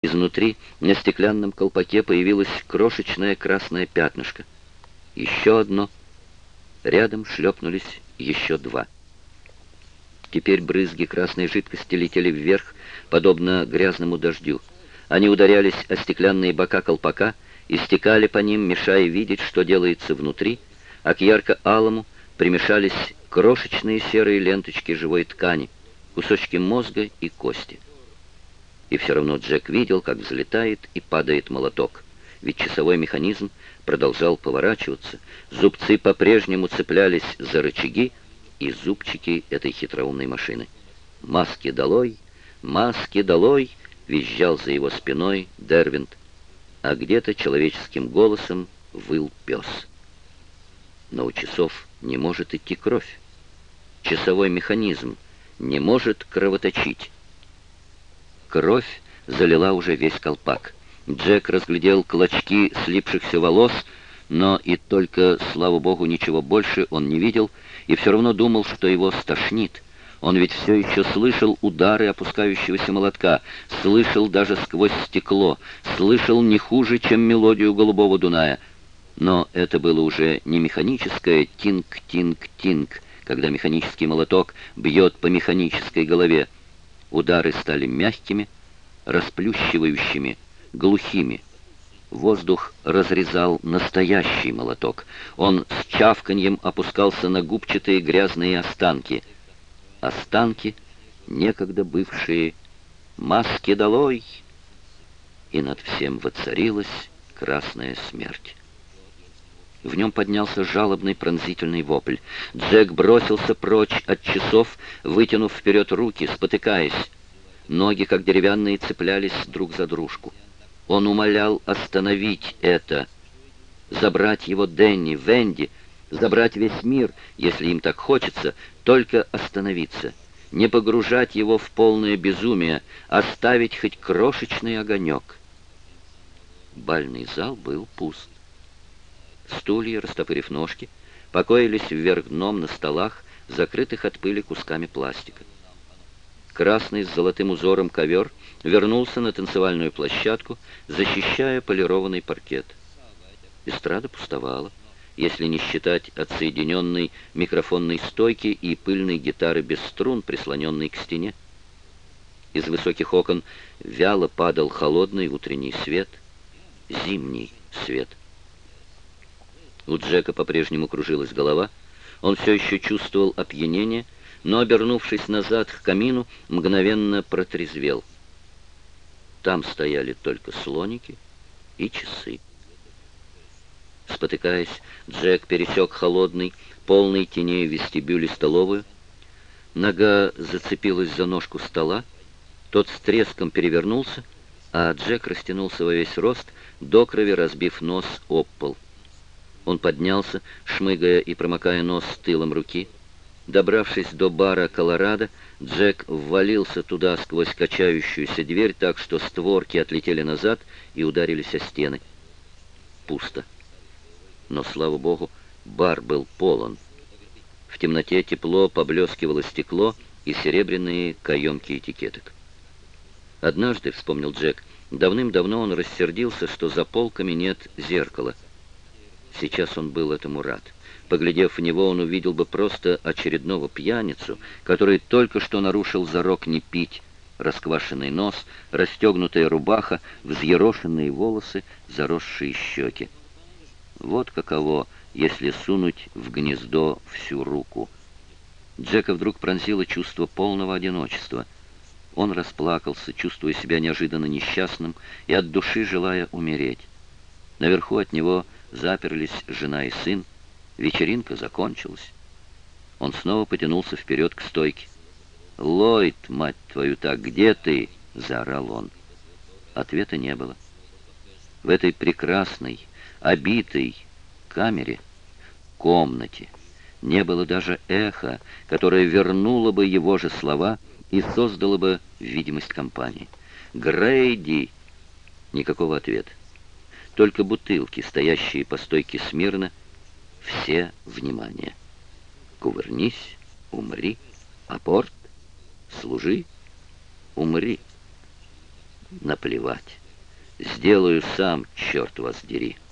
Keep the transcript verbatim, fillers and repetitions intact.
Изнутри на стеклянном колпаке появилось крошечное красное пятнышко. Еще одно. Рядом шлепнулись еще два. Теперь брызги красной жидкости летели вверх, подобно грязному дождю. Они ударялись о стеклянные бока колпака и стекали по ним, мешая видеть, что делается внутри, а к ярко-алому примешались крошечные серые ленточки живой ткани, кусочки мозга и кости. И все равно Джек видел, как взлетает и падает молоток, ведь часовой механизм продолжал поворачиваться, зубцы по-прежнему цеплялись за рычаги и зубчики этой хитроумной машины. «Маски долой! Маски долой!» — визжал за его спиной Дервинт, а где-то человеческим голосом выл пес. Но у часов не может идти кровь. Часовой механизм не может кровоточить. Кровь залила уже весь колпак. Джек разглядел клочки слипшихся волос, но и только, слава богу, ничего больше он не видел, и все равно думал, что его стошнит. Он ведь все еще слышал удары опускающегося молотка, слышал даже сквозь стекло, слышал не хуже, чем мелодию «Голубого Дуная». Но это было уже не механическое «тинг-тинг-тинг», когда механический молоток бьет по механической голове. Удары стали мягкими, расплющивающими, глухими. Воздух разрезал настоящий молоток. Он с чавканьем опускался на губчатые грязные останки. Останки, некогда бывшие «маски долой!» И над всем воцарилась красная смерть. В нем поднялся жалобный пронзительный вопль. Джек бросился прочь от часов, вытянув вперед руки, спотыкаясь. Ноги, как деревянные, цеплялись друг за дружку. Он умолял остановить это, забрать его Дэнни, Венди, забрать весь мир, если им так хочется, только остановиться, не погружать его в полное безумие, оставить хоть крошечный огонек. Бальный зал был пуст. Стулья, растопырив ножки, покоились вверх дном на столах, закрытых от пыли кусками пластика. Красный с золотым узором ковер вернулся на танцевальную площадку, защищая полированный паркет. Эстрада пустовала, если не считать отсоединенной микрофонной стойки и пыльной гитары без струн, прислоненной к стене. Из высоких окон вяло падал холодный утренний свет, зимний свет. У Джека по-прежнему кружилась голова, он все еще чувствовал опьянение, но, обернувшись назад к камину, мгновенно протрезвел. Там стояли только слоники и часы. Спотыкаясь, Джек пересек холодный, полный теней вестибюль и столовую. Нога зацепилась за ножку стола, тот с треском перевернулся, а Джек растянулся во весь рост, до крови разбив нос об пол. Он поднялся, шмыгая и промокая нос тылом руки. Добравшись до бара «Колорадо», Джек ввалился туда сквозь качающуюся дверь так, что створки отлетели назад и ударились о стены. Пусто. Но, слава богу, бар был полон. В темноте тепло поблескивало стекло и серебряные каемки этикеток. Однажды, вспомнил Джек, давным-давно он рассердился, что за полками нет зеркала. Сейчас он был этому рад. Поглядев в него, он увидел бы просто очередного пьяницу, который только что нарушил зарок не пить. Расквашенный нос, расстегнутая рубаха, взъерошенные волосы, заросшие щеки. Вот каково, если сунуть в гнездо всю руку. Джека вдруг пронзило чувство полного одиночества. Он расплакался, чувствуя себя неожиданно несчастным и от души желая умереть. Наверху от него заперлись жена и сын. Вечеринка закончилась. Он снова потянулся вперед к стойке. «Ллойд, мать твою так, где ты?» — заорал он. Ответа не было. В этой прекрасной, обитой камере, комнате, не было даже эха, которое вернуло бы его же слова и создало бы видимость компании. «Грейди!» Никакого ответа. Только бутылки, стоящие по стойке смирно, все внимание. Кувырнись, умри, апорт, служи, умри. Наплевать. Сделаю сам, черт вас дери.